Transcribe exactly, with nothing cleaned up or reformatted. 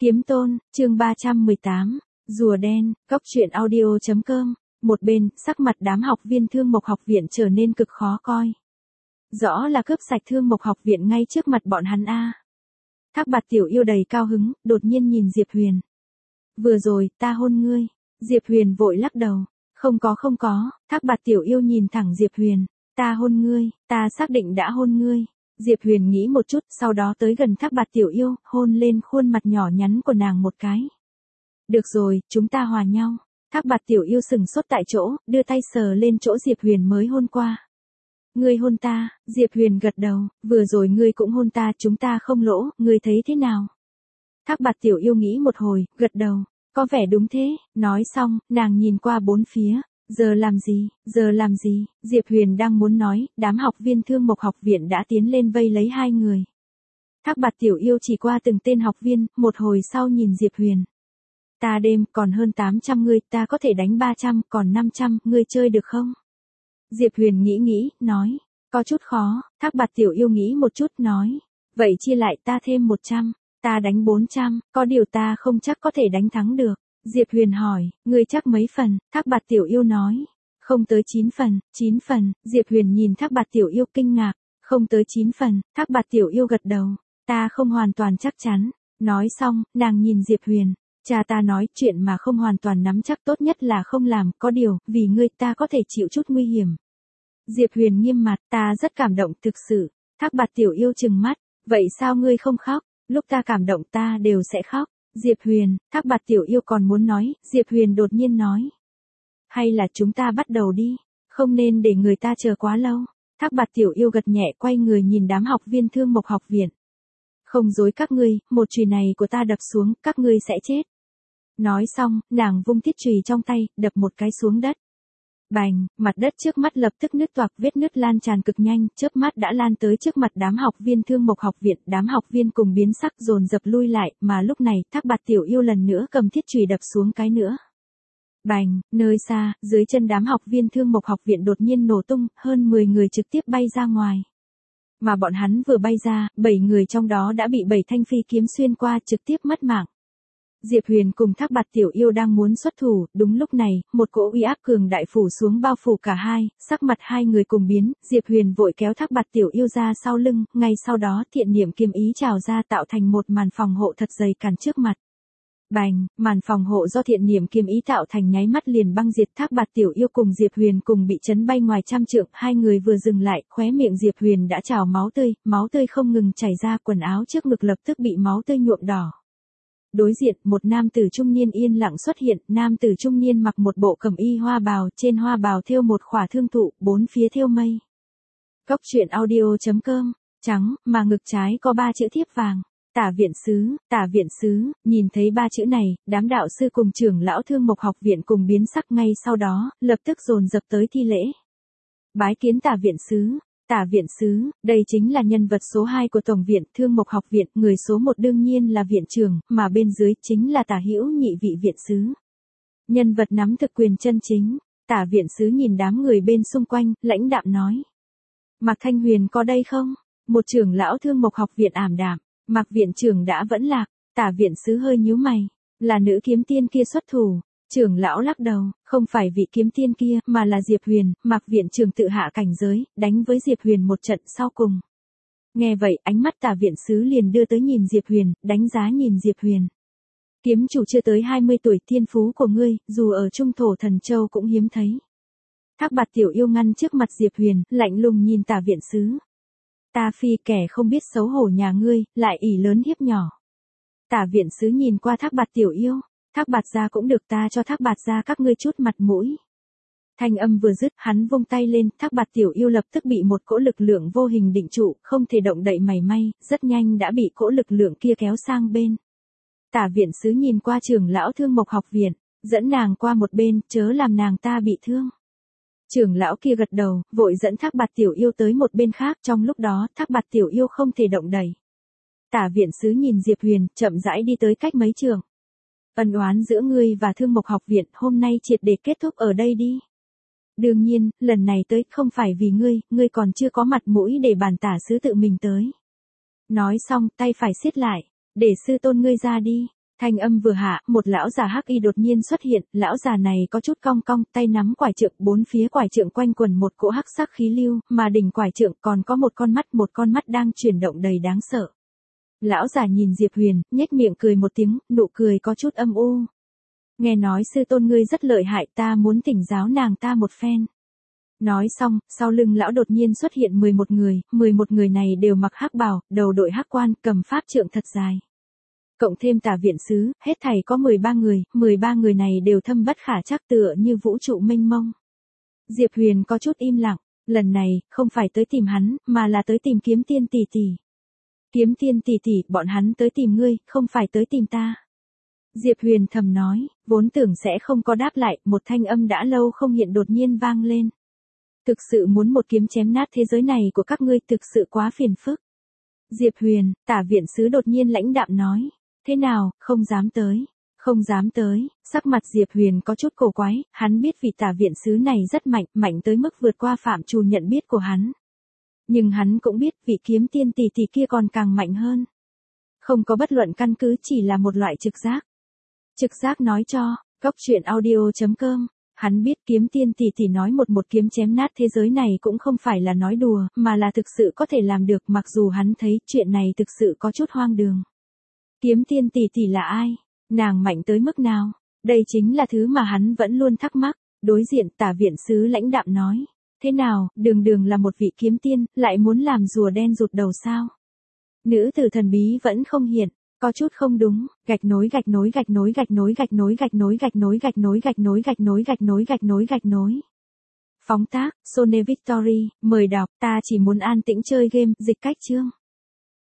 Kiếm Tôn, chương ba trăm mười tám, Rùa Đen, Cốc truyện audio chấm com. Một bên, sắc mặt đám học viên Thương Mộc học viện trở nên cực khó coi. Rõ là cướp sạch Thương Mộc học viện ngay trước mặt bọn hắn a. Thác Bạt Tiểu Yêu đầy cao hứng, đột nhiên nhìn Diệp Huyền. Vừa rồi, ta hôn ngươi. Diệp Huyền vội lắc đầu. Không có không có, Thác Bạt Tiểu Yêu nhìn thẳng Diệp Huyền. Ta hôn ngươi, ta xác định đã hôn ngươi. Diệp Huyền nghĩ một chút, sau đó tới gần Thác Bạt Tiểu Yêu, hôn lên khuôn mặt nhỏ nhắn của nàng một cái. Được rồi, chúng ta hòa nhau. Thác Bạt Tiểu Yêu sừng sốt tại chỗ, đưa tay sờ lên chỗ Diệp Huyền mới hôn qua. Ngươi hôn ta, Diệp Huyền gật đầu, vừa rồi ngươi cũng hôn ta, chúng ta không lỗ, ngươi thấy thế nào? Thác Bạt Tiểu Yêu nghĩ một hồi, gật đầu, có vẻ đúng thế, nói xong, nàng nhìn qua bốn phía. Giờ làm gì, giờ làm gì, Diệp Huyền đang muốn nói, đám học viên Thương Mộc học viện đã tiến lên vây lấy hai người. Thác Bạt Tiểu Yêu chỉ qua từng tên học viên, một hồi sau nhìn Diệp Huyền. Ta đêm, còn hơn tám trăm người, ta có thể đánh ba trăm, còn năm trăm, ngươi chơi được không? Diệp Huyền nghĩ nghĩ, nói, có chút khó, Thác Bạt Tiểu Yêu nghĩ một chút, nói, vậy chia lại ta thêm một trăm, ta đánh bốn trăm, có điều ta không chắc có thể đánh thắng được. Diệp Huyền hỏi, ngươi chắc mấy phần? Thác Bạt Tiểu Yêu nói, không tới chín phần, chín phần, Diệp Huyền nhìn Thác Bạt Tiểu Yêu kinh ngạc, không tới chín phần, Thác Bạt Tiểu Yêu gật đầu, ta không hoàn toàn chắc chắn. Nói xong, nàng nhìn Diệp Huyền, cha ta nói chuyện mà không hoàn toàn nắm chắc tốt nhất là không làm, có điều, vì ngươi ta có thể chịu chút nguy hiểm. Diệp Huyền nghiêm mặt, ta rất cảm động thực sự. Thác Bạt Tiểu Yêu trừng mắt, vậy sao ngươi không khóc? Lúc ta cảm động ta đều sẽ khóc. Diệp Huyền, Thác Bạt Tiểu Yêu còn muốn nói, Diệp Huyền đột nhiên nói. Hay là chúng ta bắt đầu đi, không nên để người ta chờ quá lâu. Thác Bạt Tiểu Yêu gật nhẹ quay người nhìn đám học viên Thương Mộc học viện. Không dối các ngươi, một chùy này của ta đập xuống, các ngươi sẽ chết. Nói xong, nàng vung thiết chùy trong tay, đập một cái xuống đất. Bành, mặt đất trước mắt lập tức nứt toạc, vết nứt lan tràn cực nhanh, chớp mắt đã lan tới trước mặt đám học viên Thương Mộc học viện, đám học viên cùng biến sắc dồn dập lui lại, mà lúc này, Thác Bạt Tiểu Yêu lần nữa cầm thiết chùy đập xuống cái nữa. Bành, nơi xa, dưới chân đám học viên Thương Mộc học viện đột nhiên nổ tung, hơn mười người trực tiếp bay ra ngoài. Mà bọn hắn vừa bay ra, bảy người trong đó đã bị bảy thanh phi kiếm xuyên qua, trực tiếp mất mạng. Diệp Huyền cùng Thác Bạt Tiểu Yêu đang muốn xuất thủ, đúng lúc này, một cỗ uy áp cường đại phủ xuống bao phủ cả hai, sắc mặt hai người cùng biến, Diệp Huyền vội kéo Thác Bạt Tiểu Yêu ra sau lưng, ngay sau đó thiện niệm kiếm ý trào ra tạo thành một màn phòng hộ thật dày cản trước mặt. Bành, màn phòng hộ do thiện niệm kiếm ý tạo thành nháy mắt liền băng diệt. Thác Bạt Tiểu Yêu cùng Diệp Huyền cùng bị chấn bay ngoài trăm trượng, hai người vừa dừng lại, khóe miệng Diệp Huyền đã trào máu tươi, máu tươi không ngừng chảy ra, quần áo trước ngực lập tức bị máu tươi nhuộm đỏ. Đối diện, một nam tử trung niên yên lặng xuất hiện, nam tử trung niên mặc một bộ cẩm y hoa bào, trên hoa bào thêu một khỏa thương thụ, bốn phía thêu mây. Cốc truyện audio chấm com, trắng, mà ngực trái có ba chữ thiếp vàng. Tả viện sứ, tả viện sứ, nhìn thấy ba chữ này, đám đạo sư cùng trưởng lão Thương Mộc học viện cùng biến sắc ngay sau đó, lập tức dồn dập tới thi lễ. Bái kiến tả viện sứ. Tả viện sứ, đây chính là nhân vật số hai của Tổng viện Thương Mộc học viện, người số một đương nhiên là viện trưởng, mà bên dưới chính là tả hữu nhị vị viện sứ. Nhân vật nắm thực quyền chân chính, tả viện sứ nhìn đám người bên xung quanh, lãnh đạm nói. Mạc Thanh Huyền có đây không? Một trưởng lão Thương Mộc học viện ảm đạm, Mạc viện trưởng đã vẫn lạc, tả viện sứ hơi nhíu mày, là nữ kiếm tiên kia xuất thủ. Trưởng lão lắc đầu, không phải vị kiếm tiên kia, mà là Diệp Huyền. Mạc viện trưởng tự hạ cảnh giới, đánh với Diệp Huyền một trận sau cùng. Nghe vậy, ánh mắt tả viện sứ liền đưa tới nhìn Diệp Huyền, đánh giá nhìn Diệp Huyền. Kiếm chủ chưa tới hai mươi tuổi, thiên phú của ngươi, dù ở Trung Thổ Thần Châu cũng hiếm thấy. Thác Bạt Tiểu Yêu ngăn trước mặt Diệp Huyền, lạnh lùng nhìn tả viện sứ. Ta phi kẻ không biết xấu hổ nhà ngươi, lại ỷ lớn hiếp nhỏ. Tả viện sứ nhìn qua Thác Bạt Tiểu Yêu. Thác Bạt gia cũng được, ta cho Thác Bạt gia các ngươi chút mặt mũi. Thanh âm vừa dứt, hắn vung tay lên, Thác Bạt Tiểu Yêu lập tức bị một cỗ lực lượng vô hình định trụ, không thể động đậy mảy may, rất nhanh đã bị cỗ lực lượng kia kéo sang bên. Tả viện sứ nhìn qua trưởng lão Thương Mộc học viện, dẫn nàng qua một bên, chớ làm nàng ta bị thương. Trưởng lão kia gật đầu, vội dẫn Thác Bạt Tiểu Yêu tới một bên khác, trong lúc đó, Thác Bạt Tiểu Yêu không thể động đậy. Tả viện sứ nhìn Diệp Huyền, chậm rãi đi tới cách mấy trường. Ân oán giữa ngươi và Thương Mộc học viện hôm nay triệt để kết thúc ở đây đi. Đương nhiên, lần này tới không phải vì ngươi, ngươi còn chưa có mặt mũi để bản tả sứ tự mình tới. Nói xong, tay phải siết lại, để sư tôn ngươi ra đi. Thanh âm vừa hạ, một lão già hắc y đột nhiên xuất hiện, lão già này có chút cong cong, tay nắm quải trượng, bốn phía quải trượng quanh quần một cỗ hắc sắc khí lưu, mà đỉnh quải trượng còn có một con mắt, một con mắt đang chuyển động đầy đáng sợ. Lão già nhìn Diệp Huyền, nhếch miệng cười một tiếng, nụ cười có chút âm u. Nghe nói sư tôn ngươi rất lợi hại, ta muốn thỉnh giáo nàng ta một phen. Nói xong, sau lưng lão đột nhiên xuất hiện mười một người, mười một người này đều mặc hắc bào, đầu đội hắc quan, cầm pháp trượng thật dài. Cộng thêm tả viện sứ, hết thảy có mười ba người, mười ba người này đều thâm bất khả trắc tựa như vũ trụ mênh mông. Diệp Huyền có chút im lặng, lần này, không phải tới tìm hắn, mà là tới tìm Kiếm Tiên tỷ tỷ. Kiếm Tiên tỷ tỷ, bọn hắn tới tìm ngươi, không phải tới tìm ta. Diệp Huyền thầm nói, vốn tưởng sẽ không có đáp lại, một thanh âm đã lâu không hiện đột nhiên vang lên. Thực sự muốn một kiếm chém nát thế giới này của các ngươi, thực sự quá phiền phức. Diệp Huyền, tả viện sứ đột nhiên lãnh đạm nói. Thế nào, không dám tới. Không dám tới, sắc mặt Diệp Huyền có chút cổ quái, hắn biết vị tả viện sứ này rất mạnh, mạnh tới mức vượt qua phạm trù nhận biết của hắn. Nhưng hắn cũng biết vị Kiếm Tiên tỷ tỷ kia còn càng mạnh hơn. Không có bất luận căn cứ, chỉ là một loại trực giác. Trực giác nói cho, cốc truyện audio chấm com. Hắn biết Kiếm Tiên tỷ tỷ nói một một kiếm chém nát thế giới này cũng không phải là nói đùa, mà là thực sự có thể làm được, mặc dù hắn thấy chuyện này thực sự có chút hoang đường. Kiếm Tiên tỷ tỷ là ai? Nàng mạnh tới mức nào? Đây chính là thứ mà hắn vẫn luôn thắc mắc. Đối diện tả viện sứ lãnh đạm nói. Thế nào, đường đường là một vị kiếm tiên, lại muốn làm rùa đen rụt đầu sao? Nữ tử thần bí vẫn không hiện. Có chút không đúng, gạch nối gạch nối gạch nối gạch nối gạch nối gạch nối gạch nối gạch nối gạch nối gạch nối gạch nối gạch nối gạch nối. Phóng tác, Sone Victory, mời đọc, ta chỉ muốn an tĩnh chơi game, dịch cách chương.